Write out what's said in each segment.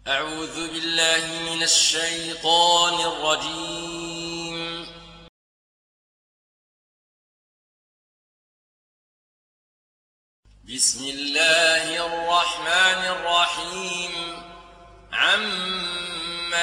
أعوذ بالله من الشيطان الرجيم. بسم الله الرحمن الرحيم. عم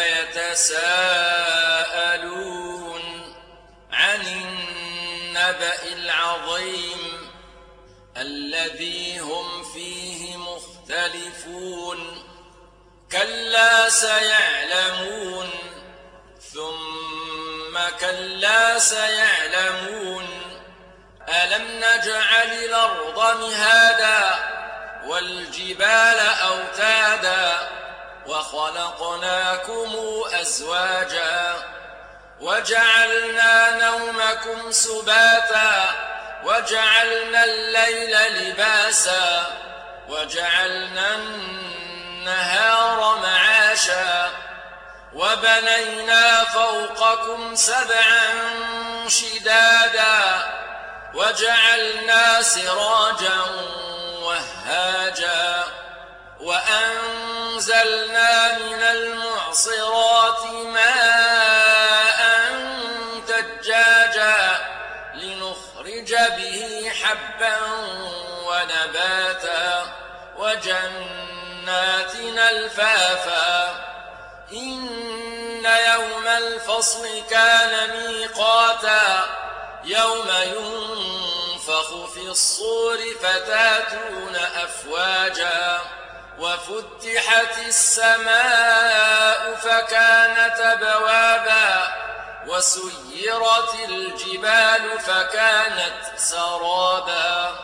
يتساءلون عن النبأ العظيم الذي هم فيه مختلفون. كلا سيعلمون ثم كلا سيعلمون. ألم نجعل الأرض مهادا والجبال أوتادا وخلقناكم أزواجا وجعلنا نومكم سباتا وجعلنا الليل لباسا وجعلنا النهار معاشا وبنينا فوقكم سبعا شدادا وجعلنا سراجا وهاجا وأنزلنا من المعصرات ماء ثجاجا لنخرج به حبا ونباتا وجنات ألفافا. إن يوم الفصل كان ميقاتا يوم ينفخ في الصور فتاتون أفواجا وفتحت السماء فكانت أبوابا وسيرت الجبال فكانت سرابا.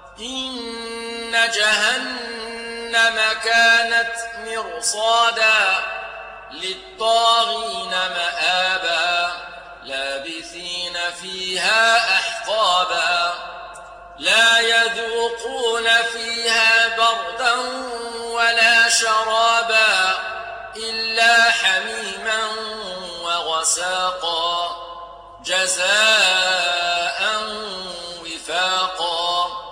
إن جهنم كانت مرصادا للطاغين مآبا لابثين فيها أحقابا لا يذوقون فيها بردا ولا شرابا إلا حميما وغساقا جزاء وفاقا.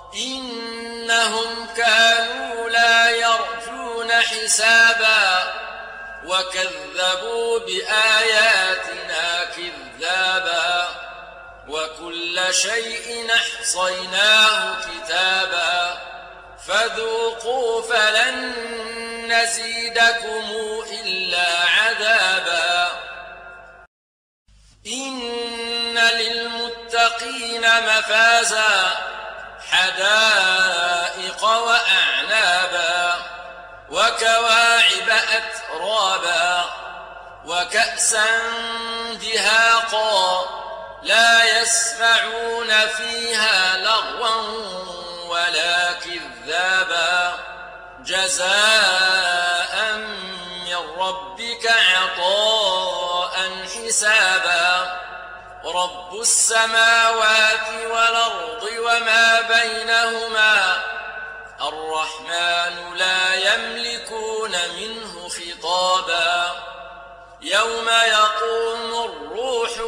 إنهم كانوا لا يرجون حسابا وكذبوا بآياتنا كذابا وكل شيء أحصيناه كتابا فذوقوا فلن نزيدكم إلا عذابا. إن للمتقين مفازا حدائق وأعنابا وكواعب أترابا وكأسا دهاقا لا يسمعون فيها لغوا ولا كذابا جزاء من ربك عطاء حسابا. رب السماوات والأرض وما بينهما الرحمن لا يملكون منه خطابا. يوم يقوم الروح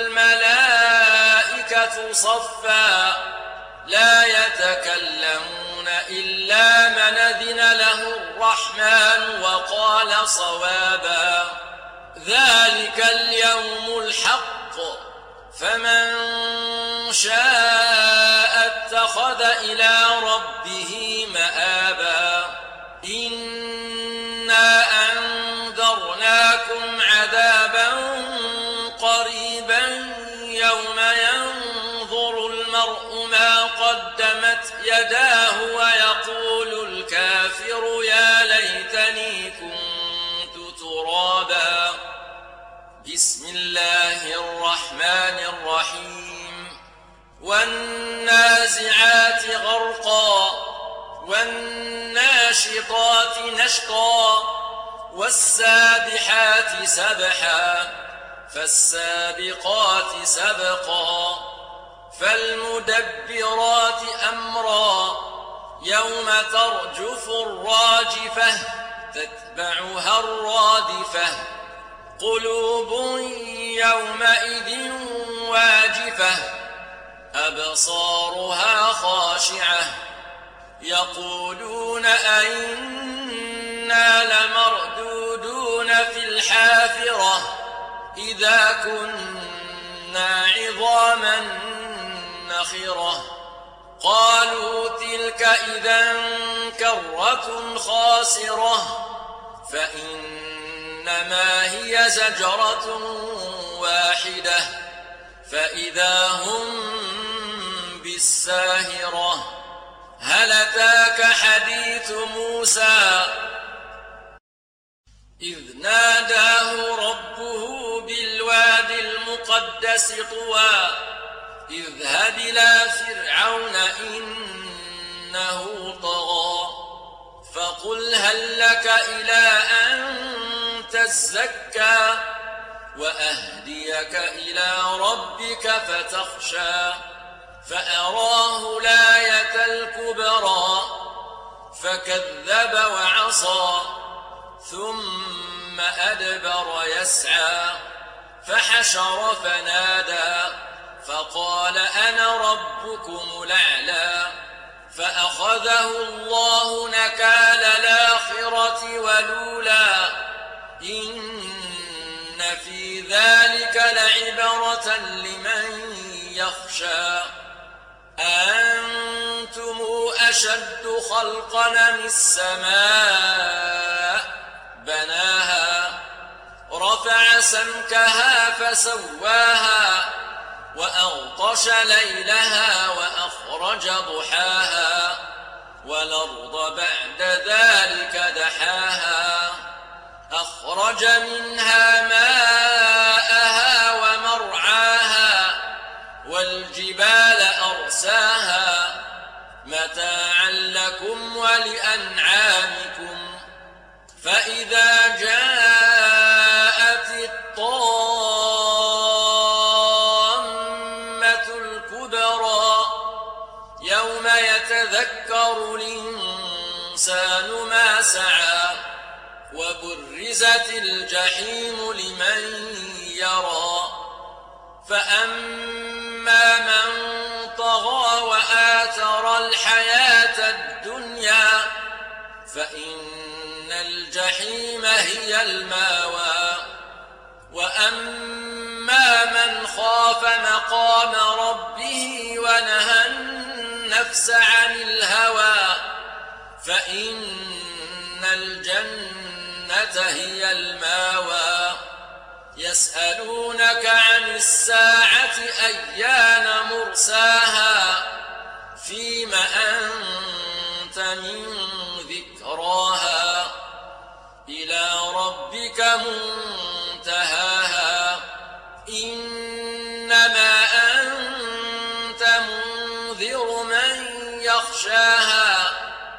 والملائكة صفا لا يتكلمون إلا من أذن له الرحمن وقال صوابا. ذلك اليوم الحق فمن شاء اتخذ إلى ربه مآبا. إنا أنذرناكم عذابا قريبا يوم ينظر المرء ما قدمت يداه ويقول الكافر يا ليتني كنت ترابا. بسم الله الرحمن الرحيم. والنازعات غرقا والناشطات نشطا والسابحات سبحا فالسابقات سبقا فالمدبرات أمرا يوم ترجف الراجفة تتبعها الرادفة قلوب يومئذ واجفة أبصارها خاشعة يقولون أئنا لمردودون في الحافرة إذا كنا عظاما نخرة قالوا تلك إذا كرة خاسرة فإنما هي زجرة واحدة فإذا هم بالساهرة هل أتاك حديث موسى إذ ناداه ربه بالواد المقدس طوى اذهب إلى فرعون إنه طغى فقل هل لك إلى أن تزكى وأهديك إلى ربك فتخشى فأراه الآية الكبرى فكذب وعصى ثم أدبر يسعى فحشر فنادى فقال أنا ربكم الأعلى فأخذه الله نكال الآخرة والأولى إن في ذلك لعبرة لمن يخشى أنتم أشد خلقا من السماء بناها رفع سمكها فسواها وأغطش ليلها وأخرج ضحاها والأرض بعد ذلك دحاها أخرج منها ماءها ومرعاها والجبال أرساها متاعا لكم ولأنعامكم فإذا جاءت الطامة الكبرى يوم يتذكر الإنسان ما سعى وبرزت الجحيم لمن يرى فأما من طغى وآثر الحياة الدنيا فإن الجحيم هي الماوى وأما من خاف مقام ربه ونهى النفس عن الهوى فإن الجنة هي الماوى يسألونك عن الساعة أيان مرساها فيم أنت من ذكراها إلى ربك منتهاها إنما أنت منذر من يخشاها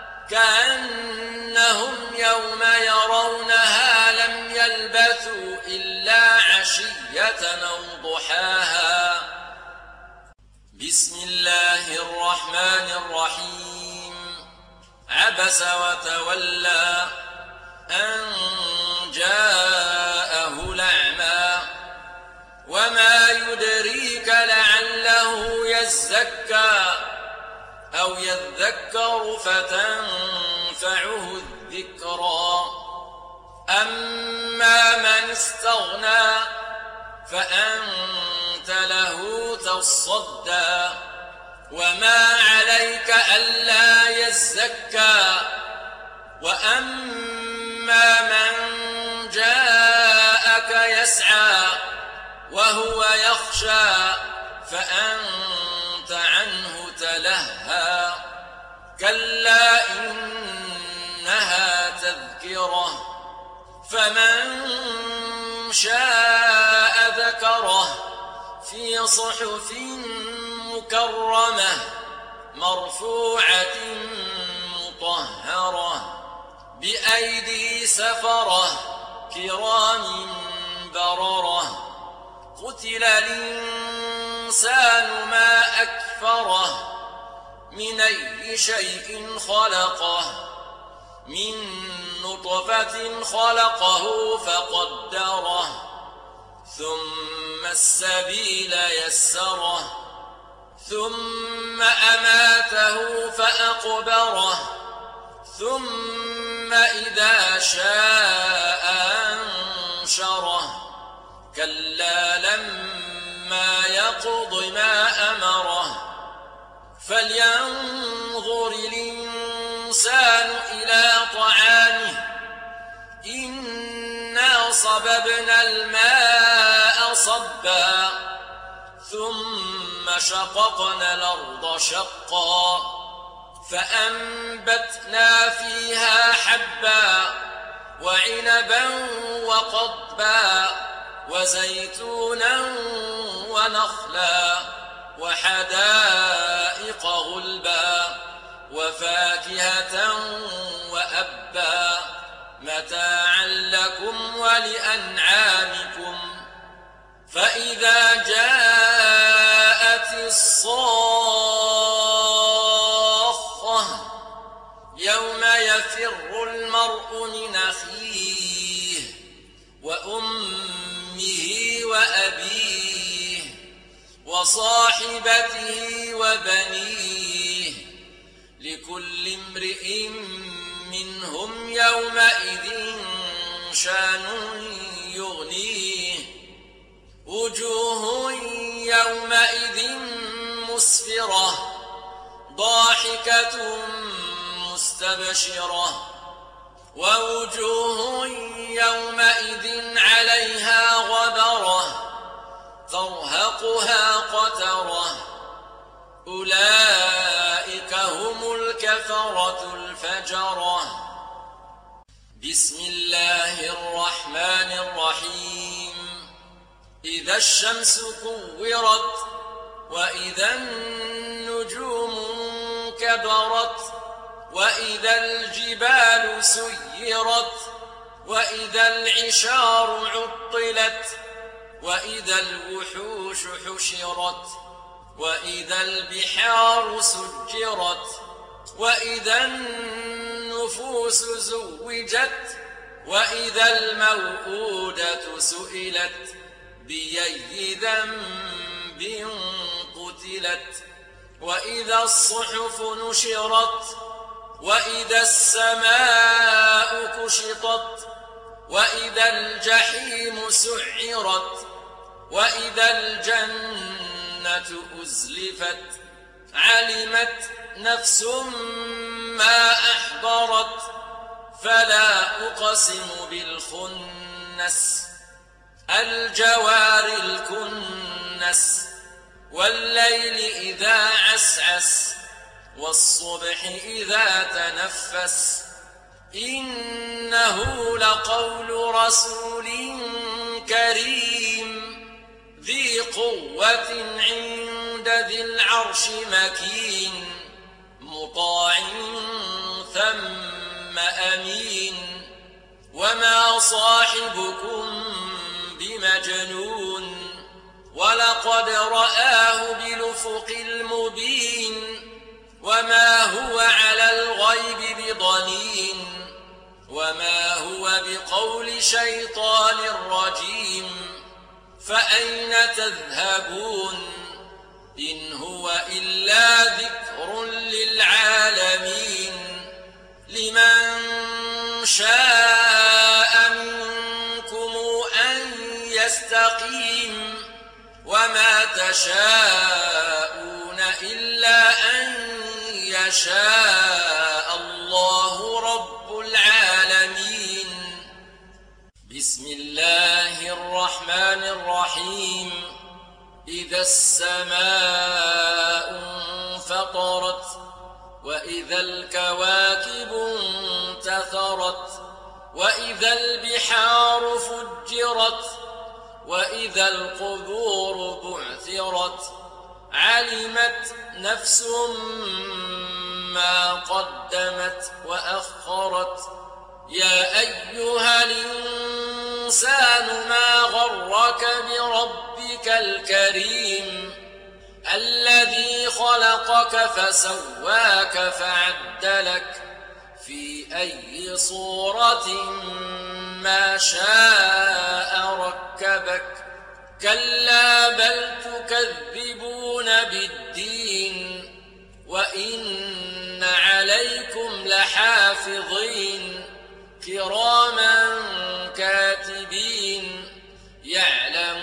كأنهم يوم يرونها لم يلبثوا إلا عشية أو ضحاها بسم الله الرحمن الرحيم عبس وتولى أن جاءه الأعمى وما يدريك لعله يزكى أو يذكر فتنفعه الذكرى أما من استغنى فأنت له تصدى وما عليك ألا يزكى وأما من جاءك يسعى وهو يخشى فأنت عنه تلهى كلا إنها تذكرة فمن شاء ذكره في صحف مكرمة مرفوعة مطهرة بأيدي سفرة كرام بررة قتل الإنسان ما أكفره من أي شيء خلقه من نطفة خلقه فقدره ثم السبيل يسره ثم أماته فأقبره ثم إذا شاء كلا لما يقض ما أمره فلينظر الإنسان إلى طعامه إنا صببنا الماء صبا ثم شققنا الأرض شقا فأنبتنا فيها حبا وعنبا وقضبا وزيتونا ونخلا وحدائق غلبا وفاكهة وأبا متاعا لكم ولأنعامكم فإذا جاءت الصاخة يوم يفر المرء من أخيه وأمه وأبيه وصاحبته وبنيه لكل امرئ منهم يومئذ شان يغنيه وجوه يومئذ مسفرة ضاحكة مستبشرة ووجوه يومئذ عليها غبرة ترهقها قترة أولئك هم الكفرة الفجرة بسم الله الرحمن الرحيم إذا الشمس كورت وإذا النجوم انكدرت وإذا الجبال سيرت وإذا العشار عطلت وإذا الوحوش حشرت وإذا البحار سجرت وإذا النفوس زوجت وإذا الموءودة سئلت بأي ذنب قتلت وإذا الصحف نشرت وإذا السماء كشطت وإذا الجحيم سعرت وإذا الجنة أزلفت علمت نفس ما أحضرت فلا أقسم بالخنس الجوار الكنس والليل إذا عسعس والصبح إذا تنفس إنه لقول رسول كريم ذي قوة عند ذي العرش مكين مطاع ثم أمين وما صاحبكم بمجنون ولقد رآه بالأفق المبين وما هو على الغيب بضنين وما هو بقول شيطان رجيم فأين تذهبون إن هو إلا ذكر للعالمين لمن شاء منكم أن يستقيم وما تشاءون إلا أن يشاء الله رب العالمين بسم الله الرحمن الرحيم إذا السماء انفطرت وإذا الكواكب انتثرت وإذا البحار فجرت وإذا القبور بعثرت علمت نفس ما قدمت وأخرت يا أيها الإنسان ما غرك بربك الكريم الذي خلقك فسواك فعدلك في أي صورة ما شاء ركبك كلا بل تكذبون بالدين وإن عليكم لحافظين كراما كاتبين يعلمون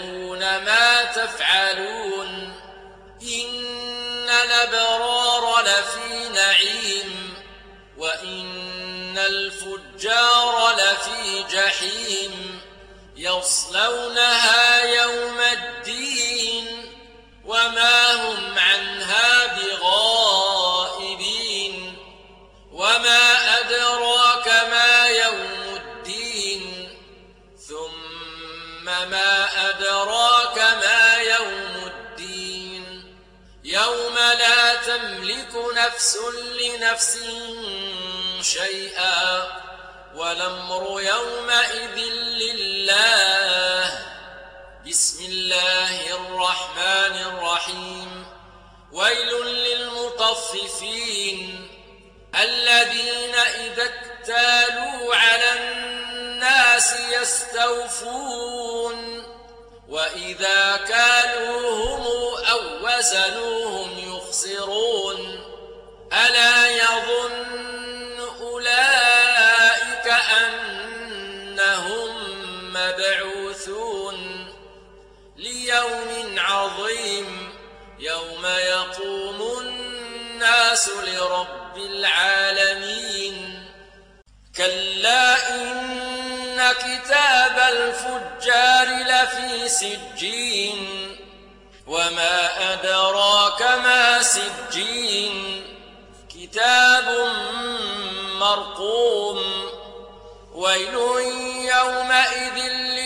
نعيم وإن الفجار لفي جحيم يصلونها يوم الدين وما هم عنها بغائبين وما أدراك ما يوم الدين ثم ما أدراك ما يوم الدين يوم لا تملك نفس لنفس شيئا والأمر يومئذ لله. بسم الله الرحمن الرحيم. ويل للمطففين الذين إذا اكتالوا على الناس يستوفون وإذا كالوهم أو وزنوهم يخسرون ألا يظن أولئك أنهم مبعوثون ليوم عظيم يوم يقوم الناس لرب العالمين. كلا إن كتاب الفجار لفي سجين وما أدراك ما سجين كتاب مرقوم ويل يومئذ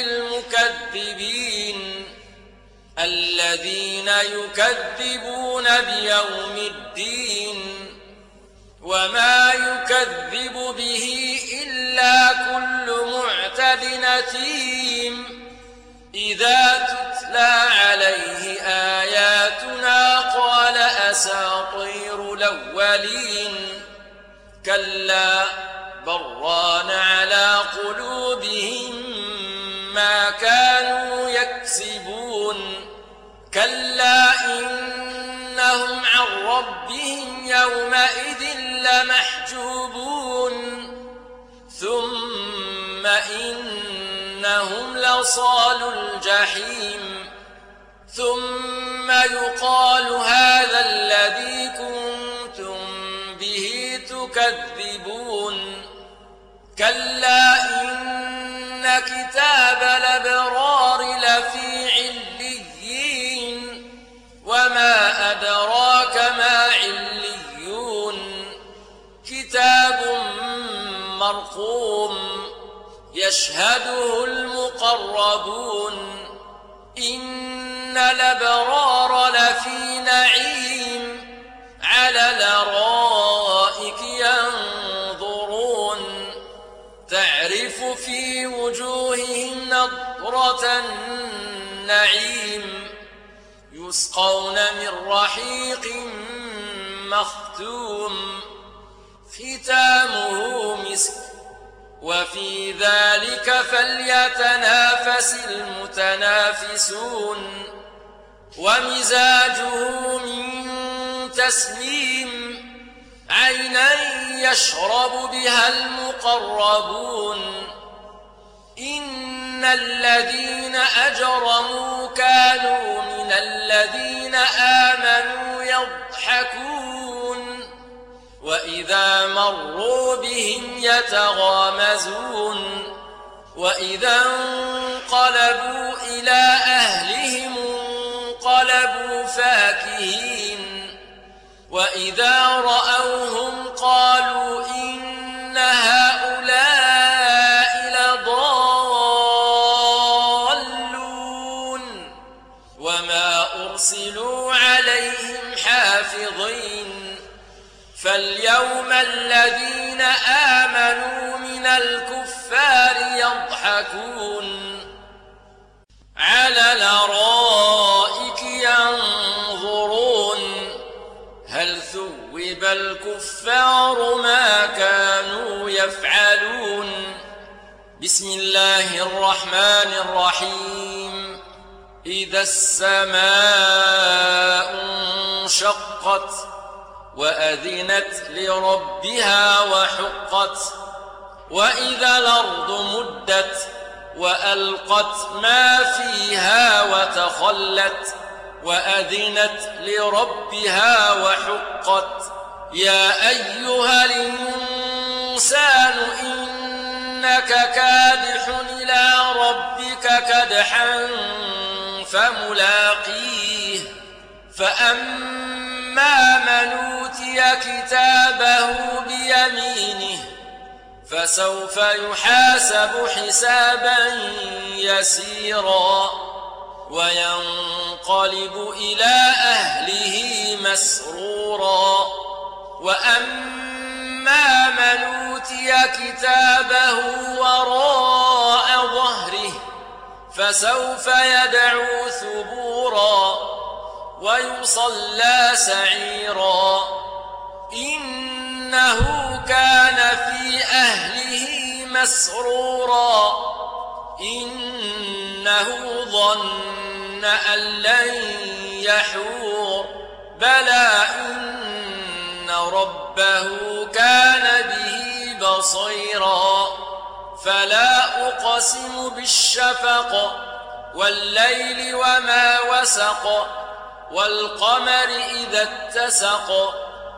للمكذبين الذين يكذبون بيوم الدين وما يكذب به إلا كل معتد أثيم إذا تتلى عليه آياتنا قال أساطير الأولين كلا بران على قلوبهم ما كانوا يكسبون كلا إنهم عن ربهم يومئذ لمحجوبون ثم إنهم لصالو الجحيم ثم يقال هذا الذي كنتم به تكذبون كلا إن كتاب الأبرار لفي عليين وما أدراك ما عليون كتاب مرقوم يشهده المقربون إن الأبرار لفي نعيم على الأرائك ينظرون تعرف في وجوههم نضرة النعيم يسقون من رحيق مختوم ختامه مسك وفي ذلك فليتنافس المتنافسون ومزاجه من تسنيم عينا يشرب بها المقربون إن الذين أجرموا كانوا من الذين آمنوا يضحكون وإذا مروا بهم يتغامزون وإذا انقلبوا إلى أهلهم انقلبوا فاكهين وإذا رأوهم قالوا إن هؤلاء لضالون وما أرسلوا عليهم حافظين فاليوم الذين آمنوا من الكفار يضحكون على الأرائك ينظرون هل ثوب الكفار ما كانوا يفعلون. بسم الله الرحمن الرحيم. إذا السماء انشقت وأذنت لربها وحقت وإذا الأرض مدت وألقت ما فيها وتخلت وأذنت لربها وحقت يا أيها الإنسان إنك كادح إلى ربك كدحا فملاقيه فأما من أوتي كتابه بيمينه فسوف يحاسب حسابا يسيرا وينقلب إلى أهله مسرورا وأما من أوتي كتابه وراء ظهره فسوف يدعو ثبورا ويصلى سعيرا إنه كان في أهله مسرورا إنه ظن أن لن يحور بلى إن ربه كان به بصيرا فلا أقسم بالشفق والليل وما وسق والقمر إذا اتسق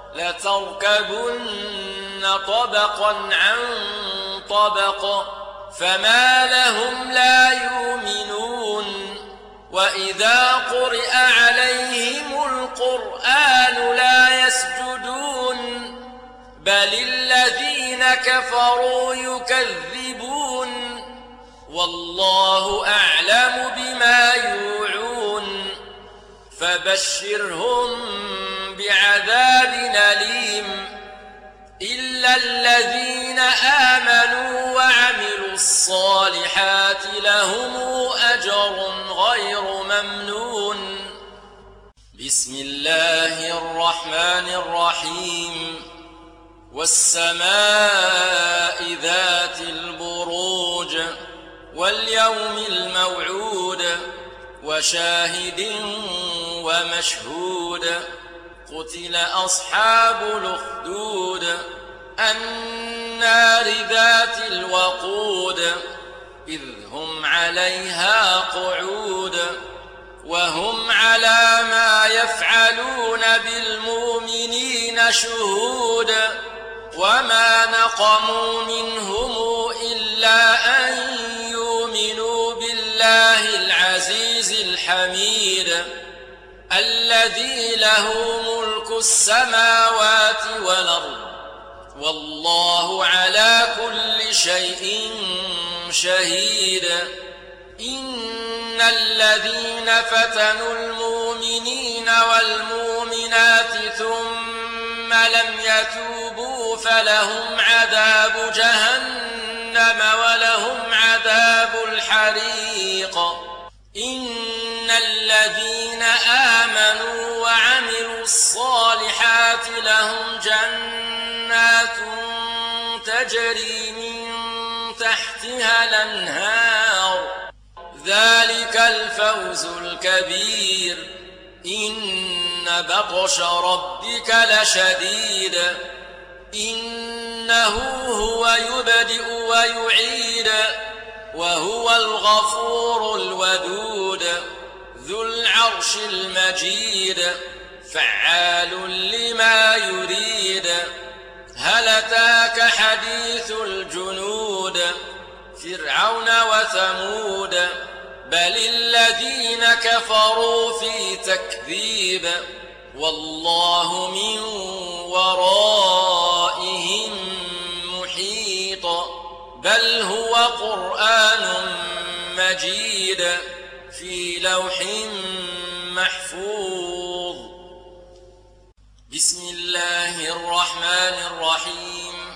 لتركبن طبقا عن طبق فما لهم لا يؤمنون وإذا قرئ عليهم القرآن لا يسجدون بل الذين كفروا يكذبون والله أعلم بما يوعون فبشرهم بعذاب أليم إلا الذين آمنوا وعملوا الصالحات لهم أجر غير ممنون بسم الله الرحمن الرحيم والسماء ذات البروج واليوم الموعود وشاهد ومشهود قتل أصحاب الأخدود النار ذات الوقود إذ هم عليها قعود وهم على ما يفعلون بالمؤمنين شهود وما نقموا منهم إلا أن يؤمنوا بالله العزيز الحميد الذي له ملك السماوات والأرض والله على كل شيء شهيد إن الذين فتنوا المؤمنين والمؤمنات ثم لم يتوبوا فلهم عذاب جهنم ولهم عذاب الحريق إن الذين آمنوا وعملوا الصالحات لهم جنات تجري من تحتها الأنهار ذلك الفوز الكبير إن بطش ربك لشديد إنه هو يبدئ ويعيد وهو الغفور الودود ذو العرش المجيد فعال لما يريد هل أتاك حديث الجنود فرعون وثمود بل الذين كفروا في تكذيب والله من ورائهم محيط بل هو قرآن مجيد في لوح محفوظ بسم الله الرحمن الرحيم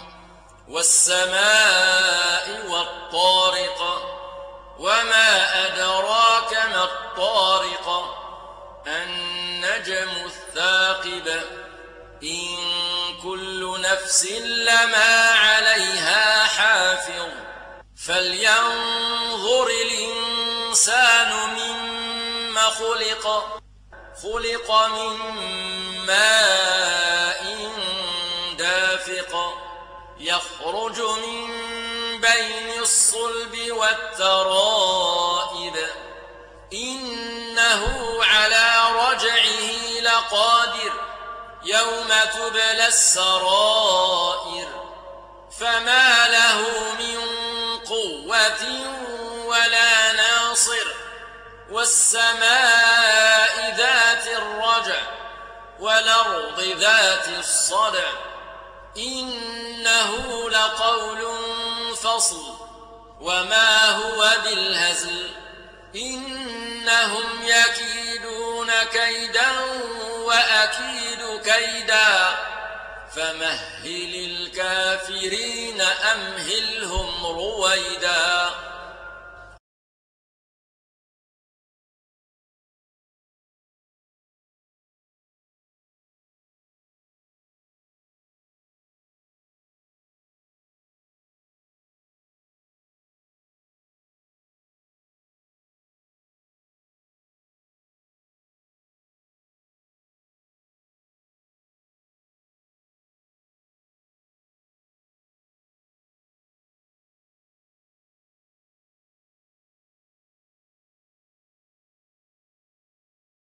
والسماء والطارق وما أدراك ما الطارق النجم الثاقب إن كل نفس لما عليها حافظ فلينظر الإنسان مما خلق من ماء دافق يخرج من بين الصلب والترائب إنه على رجعه لقادر يوم تبلى السرائر فما له من قوة ولا ناصر والسماء ذات الرجع والأرض ذات الصدع إنه لقول فصل وما هو بالهزل إنهم يكيدون كيدا وأكيد كيدا فمهل الكافرين أمهلهم رويدا